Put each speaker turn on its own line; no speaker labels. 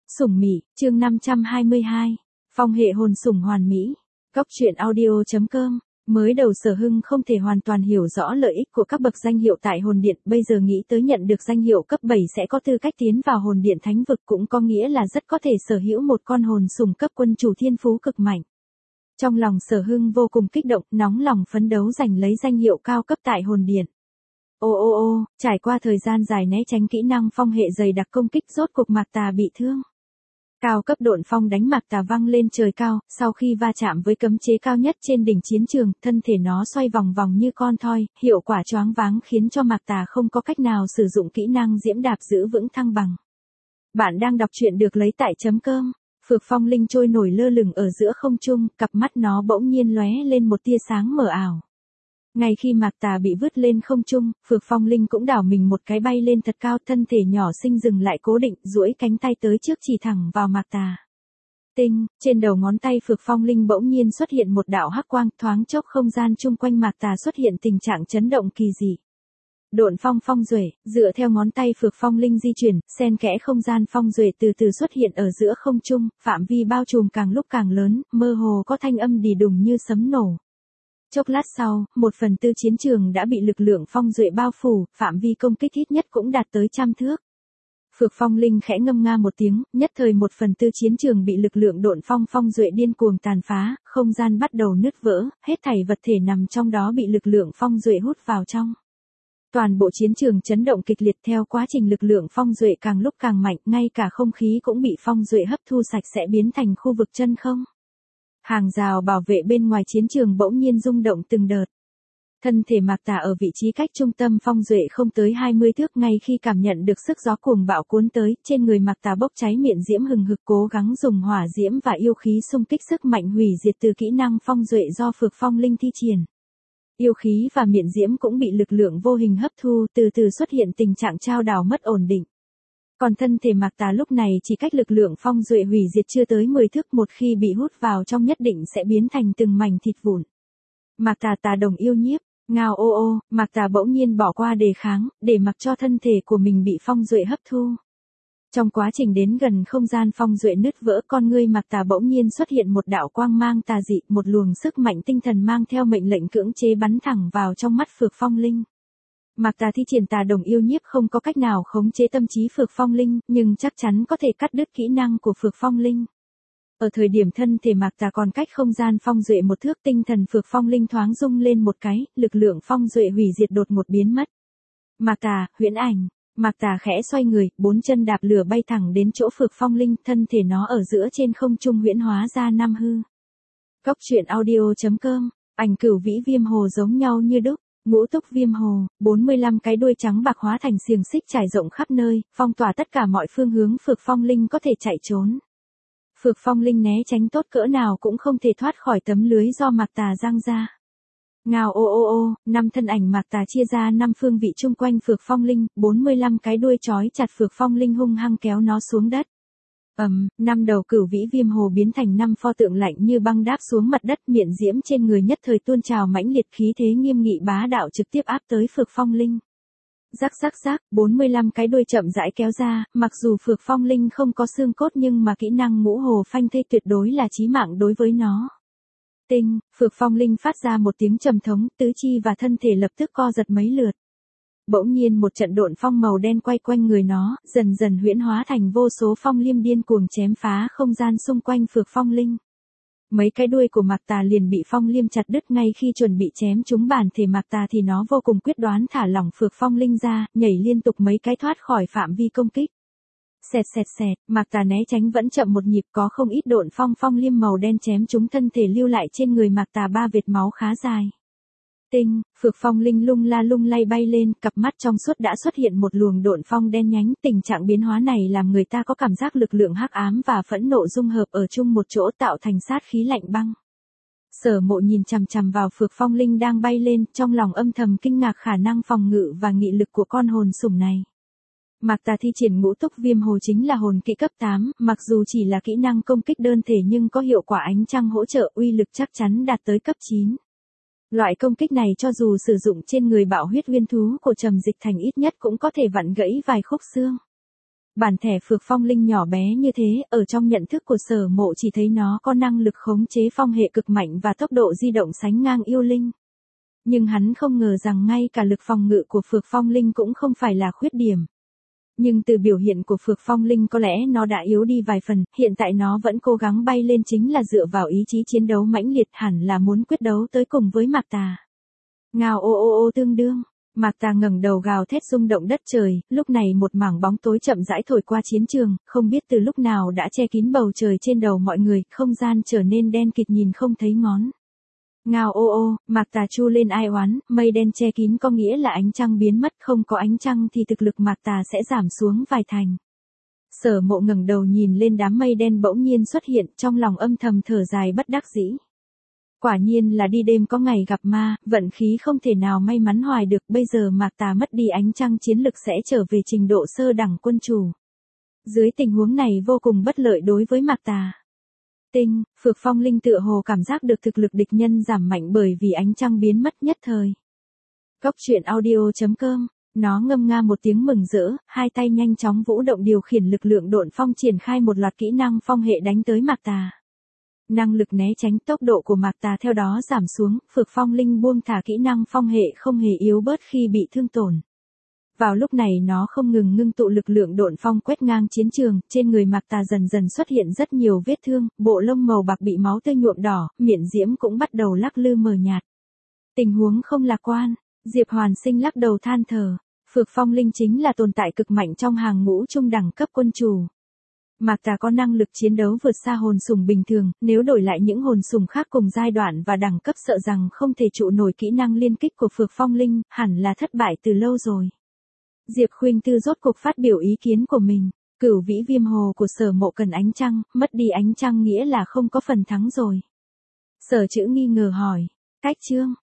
Sủng Mị, chương 522. Phong hệ hồn sủng hoàn mỹ. Góc truyện audio.com. Mới đầu Sở Hưng không thể hoàn toàn hiểu rõ lợi ích của các bậc danh hiệu tại hồn điện, bây giờ nghĩ tới nhận được danh hiệu cấp 7 sẽ có tư cách tiến vào hồn điện thánh vực, cũng có nghĩa là rất có thể sở hữu một con hồn sủng cấp quân chủ thiên phú cực mạnh. Trong lòng Sở Hưng vô cùng kích động, nóng lòng phấn đấu giành lấy danh hiệu cao cấp tại hồn điện. Trải qua thời gian dài né tránh kỹ năng phong hệ dày đặc công kích, rốt cuộc Mạc Tà bị thương. Cao cấp độn phong đánh Mạc Tà văng lên trời cao, sau khi va chạm với cấm chế cao nhất trên đỉnh chiến trường, thân thể nó xoay vòng vòng như con thoi, hiệu quả choáng váng khiến cho Mạc Tà không có cách nào sử dụng kỹ năng diễm đạp giữ vững thăng bằng. Bạn đang đọc truyện được lấy tại .com. Phược Phong Linh trôi nổi lơ lửng ở giữa không trung, cặp mắt nó bỗng nhiên lóe lên một tia sáng mờ ảo. Ngay khi Mạc Tà bị vứt lên không trung, Phược Phong Linh cũng đảo mình một cái bay lên thật cao, thân thể nhỏ xinh dừng lại cố định, duỗi cánh tay tới trước chỉ thẳng vào Mạc Tà. Tinh, trên đầu ngón tay Phược Phong Linh bỗng nhiên xuất hiện một đạo hắc quang, thoáng chốc không gian chung quanh Mạc Tà xuất hiện tình trạng chấn động kỳ dị. Độn phong phong duệ, dựa theo ngón tay Phược Phong Linh di chuyển, xen kẽ không gian phong duệ từ từ xuất hiện ở giữa không trung, phạm vi bao trùm càng lúc càng lớn, mơ hồ có thanh âm đì đùng như sấm nổ. Chốc lát sau, 1/4 chiến trường đã bị lực lượng phong duệ bao phủ, phạm vi công kích ít nhất cũng đạt tới 100 thước. Phược Phong Linh khẽ ngâm nga một tiếng, nhất thời 1/4 chiến trường bị lực lượng độn phong phong duệ điên cuồng tàn phá, không gian bắt đầu nứt vỡ, hết thảy vật thể nằm trong đó bị lực lượng phong duệ hút vào trong. Toàn bộ chiến trường chấn động kịch liệt, theo quá trình lực lượng phong duệ càng lúc càng mạnh, ngay cả không khí cũng bị phong duệ hấp thu sạch sẽ biến thành khu vực chân không. Hàng rào bảo vệ bên ngoài chiến trường bỗng nhiên rung động từng đợt. Thân thể Mạc Tà ở vị trí cách trung tâm phong duệ không tới 20 thước, ngay khi cảm nhận được sức gió cuồng bạo cuốn tới, trên người Mạc Tà bốc cháy miệng diễm hừng hực, cố gắng dùng hỏa diễm và yêu khí xung kích sức mạnh hủy diệt từ kỹ năng phong duệ do Phược Phong Linh thi triển. Yêu khí và miệng diễm cũng bị lực lượng vô hình hấp thu, từ từ xuất hiện tình trạng chao đảo mất ổn định. Còn thân thể Mạc Tà lúc này chỉ cách lực lượng phong duệ hủy diệt chưa tới 10 thước, một khi bị hút vào trong nhất định sẽ biến thành từng mảnh thịt vụn. Mạc Tà đồng yêu nhiếp, ngao Mạc Tà bỗng nhiên bỏ qua đề kháng, để mặc cho thân thể của mình bị phong duệ hấp thu. Trong quá trình đến gần không gian phong duệ nứt vỡ, con ngươi Mạc Tà bỗng nhiên xuất hiện một đạo quang mang tà dị, một luồng sức mạnh tinh thần mang theo mệnh lệnh cưỡng chế bắn thẳng vào trong mắt Phược Phong Linh. Mạc Tà thi triển tà đồng yêu nhiếp không có cách nào khống chế tâm trí Phược Phong Linh, nhưng chắc chắn có thể cắt đứt kỹ năng của Phược Phong Linh. Ở thời điểm thân thể Mạc Tà còn cách không gian phong duệ 1 thước, tinh thần Phược Phong Linh thoáng rung lên một cái, lực lượng phong duệ hủy diệt đột ngột biến mất. Mạc Tà, huyễn ảnh. Mạc Tà khẽ xoay người, 4 chân đạp lửa bay thẳng đến chỗ Phược Phong Linh, thân thể nó ở giữa trên không trung huyễn hóa ra năm hư. Góc truyện audio.com. Ảnh Cửu Vĩ Viêm Hồ giống nhau như đúc. Ngũ túc viêm hồ, 45 cái đuôi trắng bạc hóa thành xiềng xích trải rộng khắp nơi, phong tỏa tất cả mọi phương hướng Phược Phong Linh có thể chạy trốn. Phược Phong Linh né tránh tốt cỡ nào cũng không thể thoát khỏi tấm lưới do Mạc Tà giăng ra. Ngao 5 thân ảnh Mạc Tà chia ra 5 phương vị chung quanh Phược Phong Linh, 45 cái đuôi trói chặt Phược Phong Linh hung hăng kéo nó xuống đất. 5 đầu cửu vĩ viêm hồ biến thành 5 pho tượng lạnh như băng đáp xuống mặt đất, miệng diễm trên người nhất thời tuôn trào mãnh liệt, khí thế nghiêm nghị bá đạo trực tiếp áp tới Phược Phong Linh. Rắc, 45 cái đuôi chậm rãi kéo ra, mặc dù Phược Phong Linh không có xương cốt nhưng mà kỹ năng ngũ hồ phanh thây tuyệt đối là chí mạng đối với nó. Tinh, Phược Phong Linh phát ra một tiếng trầm thống, tứ chi và thân thể lập tức co giật mấy lượt. Bỗng nhiên một trận độn phong màu đen quay quanh người nó, dần dần huyễn hóa thành vô số phong liêm điên cuồng chém phá không gian xung quanh Phược Phong Linh. Mấy cái đuôi của Mạc Tà liền bị phong liêm chặt đứt, ngay khi chuẩn bị chém trúng bản thể Mạc Tà thì nó vô cùng quyết đoán thả lỏng Phược Phong Linh ra, nhảy liên tục mấy cái thoát khỏi phạm vi công kích. Xẹt, Mạc Tà né tránh vẫn chậm một nhịp, có không ít độn phong liêm màu đen chém trúng thân thể, lưu lại trên người Mạc Tà 3 vệt máu khá dài. Tinh, Phược Phong Linh lung lay bay lên, cặp mắt trong suốt đã xuất hiện một luồng độn phong đen nhánh, tình trạng biến hóa này làm người ta có cảm giác lực lượng hắc ám và phẫn nộ dung hợp ở chung một chỗ tạo thành sát khí lạnh băng. Sở Mộ nhìn chằm chằm vào Phược Phong Linh đang bay lên, trong lòng âm thầm kinh ngạc khả năng phòng ngự và nghị lực của con hồn sủng này. Mạc Tà thi triển ngũ túc viêm hồ chính là hồn kỹ cấp 8, mặc dù chỉ là kỹ năng công kích đơn thể nhưng có hiệu quả ánh trăng hỗ trợ, uy lực chắc chắn đạt tới cấp 9. Loại công kích này cho dù sử dụng trên người bạo huyết nguyên thú của Trầm Dịch Thành ít nhất cũng có thể vặn gãy vài khúc xương. Bản thẻ Phược Phong Linh nhỏ bé như thế, ở trong nhận thức của Sở Mộ chỉ thấy nó có năng lực khống chế phong hệ cực mạnh và tốc độ di động sánh ngang yêu linh. Nhưng hắn không ngờ rằng ngay cả lực phòng ngự của Phược Phong Linh cũng không phải là khuyết điểm. Nhưng từ biểu hiện của Phược Phong Linh có lẽ nó đã yếu đi vài phần, hiện tại nó vẫn cố gắng bay lên chính là dựa vào ý chí chiến đấu mãnh liệt, hẳn là muốn quyết đấu tới cùng với Mạc Tà. Ngao ô ô ô tương đương. Mạc Tà ngẩng đầu gào thét rung động đất trời, lúc này một mảng bóng tối chậm rãi thổi qua chiến trường, không biết từ lúc nào đã che kín bầu trời trên đầu mọi người, không gian trở nên đen kịt nhìn không thấy ngón. Ngao ô ô, Mạc Tà chu lên ai oán, mây đen che kín có nghĩa là ánh trăng biến mất, không có ánh trăng thì thực lực Mạc Tà sẽ giảm xuống vài thành. Sở Mộ ngẩng đầu nhìn lên đám mây đen bỗng nhiên xuất hiện, trong lòng âm thầm thở dài bất đắc dĩ. Quả nhiên là đi đêm có ngày gặp ma, vận khí không thể nào may mắn hoài được, bây giờ Mạc Tà mất đi ánh trăng chiến lực sẽ trở về trình độ sơ đẳng quân chủ. Dưới tình huống này vô cùng bất lợi đối với Mạc Tà. Phược Phong Linh tựa hồ cảm giác được thực lực địch nhân giảm mạnh bởi vì ánh trăng biến mất nhất thời. Cốc truyện audio.com, nó ngâm nga một tiếng mừng rỡ, hai tay nhanh chóng vũ động điều khiển lực lượng độn phong triển khai một loạt kỹ năng phong hệ đánh tới Mạc Tà. Năng lực né tránh tốc độ của Mạc Tà theo đó giảm xuống, Phược Phong Linh buông thả kỹ năng phong hệ không hề yếu bớt khi bị thương tổn. Vào lúc này nó không ngừng ngưng tụ lực lượng độn phong quét ngang chiến trường, trên người Mạc Tà dần dần xuất hiện rất nhiều vết thương, bộ lông màu bạc bị máu tươi nhuộm đỏ, miệng diễm cũng bắt đầu lắc lư mờ nhạt. Tình huống không lạc quan, Diệp Hoàn Sinh lắc đầu than thở, Phược Phong Linh chính là tồn tại cực mạnh trong hàng ngũ trung đẳng cấp quân chủ. Mạc Tà có năng lực chiến đấu vượt xa hồn sủng bình thường, nếu đổi lại những hồn sủng khác cùng giai đoạn và đẳng cấp sợ rằng không thể trụ nổi kỹ năng liên kích của Phược Phong Linh, hẳn là thất bại từ lâu rồi. Diệp Khuynh Tư rốt cuộc phát biểu ý kiến của mình, Cửu Vĩ Viêm Hồ của Sở Mộ cần ánh trăng, mất đi ánh trăng nghĩa là không có phần thắng rồi. Sở Chữ nghi ngờ hỏi, cách chương,